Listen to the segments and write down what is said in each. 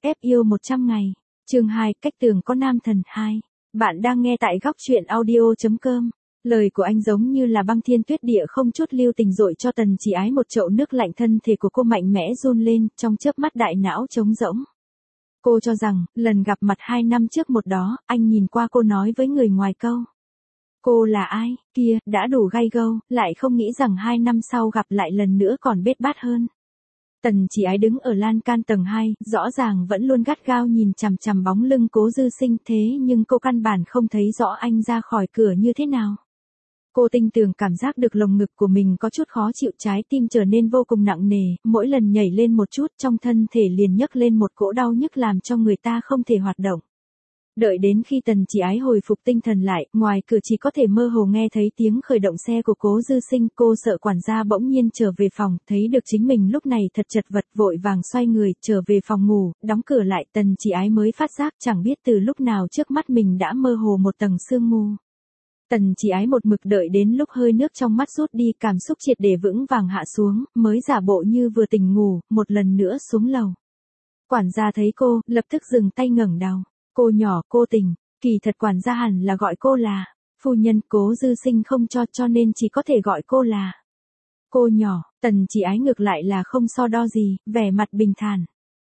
Phép yêu 100 ngày. Chương 2, cách tường có nam thần 2. Bạn đang nghe tại góc truyện audio.com. Lời của anh giống như là băng thiên tuyết địa không chút lưu tình dội cho Tần Chỉ Ái một chậu nước lạnh, thân thể của cô mạnh mẽ run lên, trong chớp mắt đại não trống rỗng. Cô cho rằng, lần gặp mặt 2 năm trước một đó, anh nhìn qua cô nói với người ngoài câu. Cô là ai, kia, đã đủ gay gâu, lại không nghĩ rằng 2 năm sau gặp lại lần nữa còn bết bát hơn. Tần Chỉ Ái đứng ở lan can tầng 2, rõ ràng vẫn luôn gắt gao nhìn chằm chằm bóng lưng Cố Dư Sinh, thế nhưng cô căn bản không thấy rõ anh ra khỏi cửa như thế nào. Cô tinh tường cảm giác được lồng ngực của mình có chút khó chịu, trái tim trở nên vô cùng nặng nề, mỗi lần nhảy lên một chút trong thân thể liền nhấc lên một cỗ đau nhức làm cho người ta không thể hoạt động. Đợi đến khi Tần Chỉ Ái hồi phục tinh thần lại, ngoài cửa chỉ có thể mơ hồ nghe thấy tiếng khởi động xe của Cố Dư Sinh. Cô sợ quản gia bỗng nhiên trở về phòng, thấy được chính mình lúc này thật chật vật, vội vàng xoay người, trở về phòng ngủ, đóng cửa lại. Tần Chỉ Ái mới phát giác chẳng biết từ lúc nào trước mắt mình đã mơ hồ một tầng sương mù. Tần Chỉ Ái một mực đợi đến lúc hơi nước trong mắt rút đi, cảm xúc triệt để vững vàng hạ xuống, mới giả bộ như vừa tỉnh ngủ, một lần nữa xuống lầu. Quản gia thấy cô, lập tức dừng tay ngẩng đầu. Cô nhỏ, cô Tình, kỳ thật quản gia hẳn là gọi cô là phu nhân. Cố Dư Sinh không cho nên chỉ có thể gọi cô là cô nhỏ. Tần Chỉ Ái ngược lại là không so đo gì, vẻ mặt bình thản.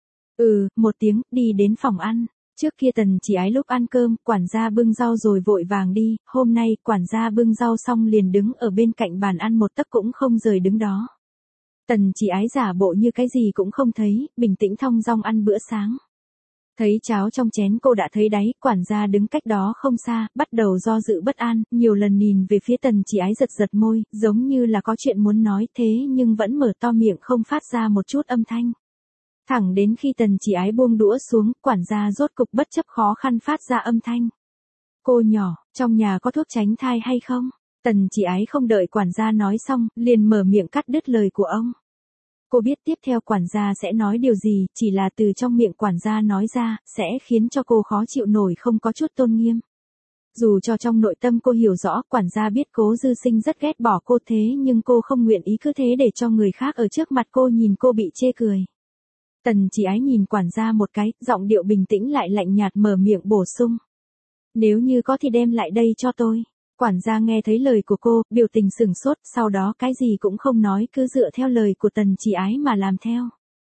Một tiếng, đi đến phòng ăn. Trước kia Tần Chỉ Ái lúc ăn cơm, quản gia bưng rau rồi vội vàng đi, hôm nay quản gia bưng rau xong liền đứng ở bên cạnh bàn ăn một tấc cũng không rời đứng đó. Tần Chỉ Ái giả bộ như cái gì cũng không thấy, bình tĩnh thong dong ăn bữa sáng. Thấy cháo trong chén cô đã thấy đáy, quản gia đứng cách đó không xa, bắt đầu do dự bất an, nhiều lần nhìn về phía Tần Chỉ Ái, giật giật môi, giống như là có chuyện muốn nói, thế nhưng vẫn mở to miệng không phát ra một chút âm thanh. Thẳng đến khi Tần Chỉ Ái buông đũa xuống, quản gia rốt cục bất chấp khó khăn phát ra âm thanh. Cô nhỏ, trong nhà có thuốc tránh thai hay không? Tần Chỉ Ái không đợi quản gia nói xong, liền mở miệng cắt đứt lời của ông. Cô biết tiếp theo quản gia sẽ nói điều gì, chỉ là từ trong miệng quản gia nói ra, sẽ khiến cho cô khó chịu nổi, không có chút tôn nghiêm. Dù cho trong nội tâm cô hiểu rõ, quản gia biết Cố Dư Sinh rất ghét bỏ cô, thế nhưng cô không nguyện ý cứ thế để cho người khác ở trước mặt cô nhìn cô bị chê cười. Tần Chỉ Ái nhìn quản gia một cái, giọng điệu bình tĩnh lại lạnh nhạt mở miệng bổ sung. Nếu như có thì đem lại đây cho tôi. Quản gia nghe thấy lời của cô, biểu tình sửng sốt, sau đó cái gì cũng không nói, cứ dựa theo lời của Tần Chỉ Ái mà làm theo.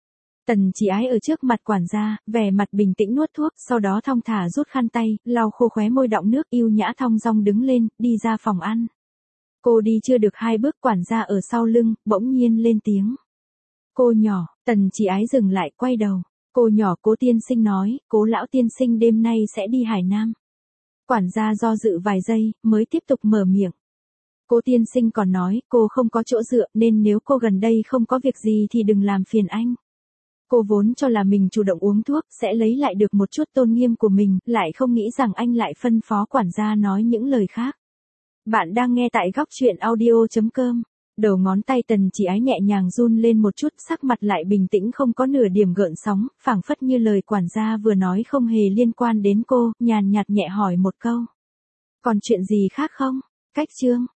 Tần Chỉ Ái ở trước mặt quản gia, vẻ mặt bình tĩnh nuốt thuốc, sau đó thong thả rút khăn tay, lau khô khóe môi đọng nước, yêu nhã thong dong đứng lên, đi ra phòng ăn. Cô đi chưa được 2 bước, quản gia ở sau lưng, bỗng nhiên lên tiếng. Cô nhỏ. Tần Chỉ Ái dừng lại, quay đầu. Cô nhỏ, Cố tiên sinh nói, Cố lão tiên sinh đêm nay sẽ đi Hải Nam. Quản gia do dự vài giây, mới tiếp tục mở miệng. Cố tiên sinh còn nói, cô không có chỗ dựa, nên nếu cô gần đây không có việc gì thì đừng làm phiền anh. Cô vốn cho là mình chủ động uống thuốc, sẽ lấy lại được một chút tôn nghiêm của mình, lại không nghĩ rằng anh lại phân phó quản gia nói những lời khác. Bạn đang nghe tại góc truyện audio.com. Đầu ngón tay Tần Chỉ Ái nhẹ nhàng run lên một chút, sắc mặt lại bình tĩnh không có nửa điểm gợn sóng, phảng phất như lời quản gia vừa nói không hề liên quan đến cô, nhàn nhạt nhẹ hỏi một câu. Còn chuyện gì khác không? Cách chương.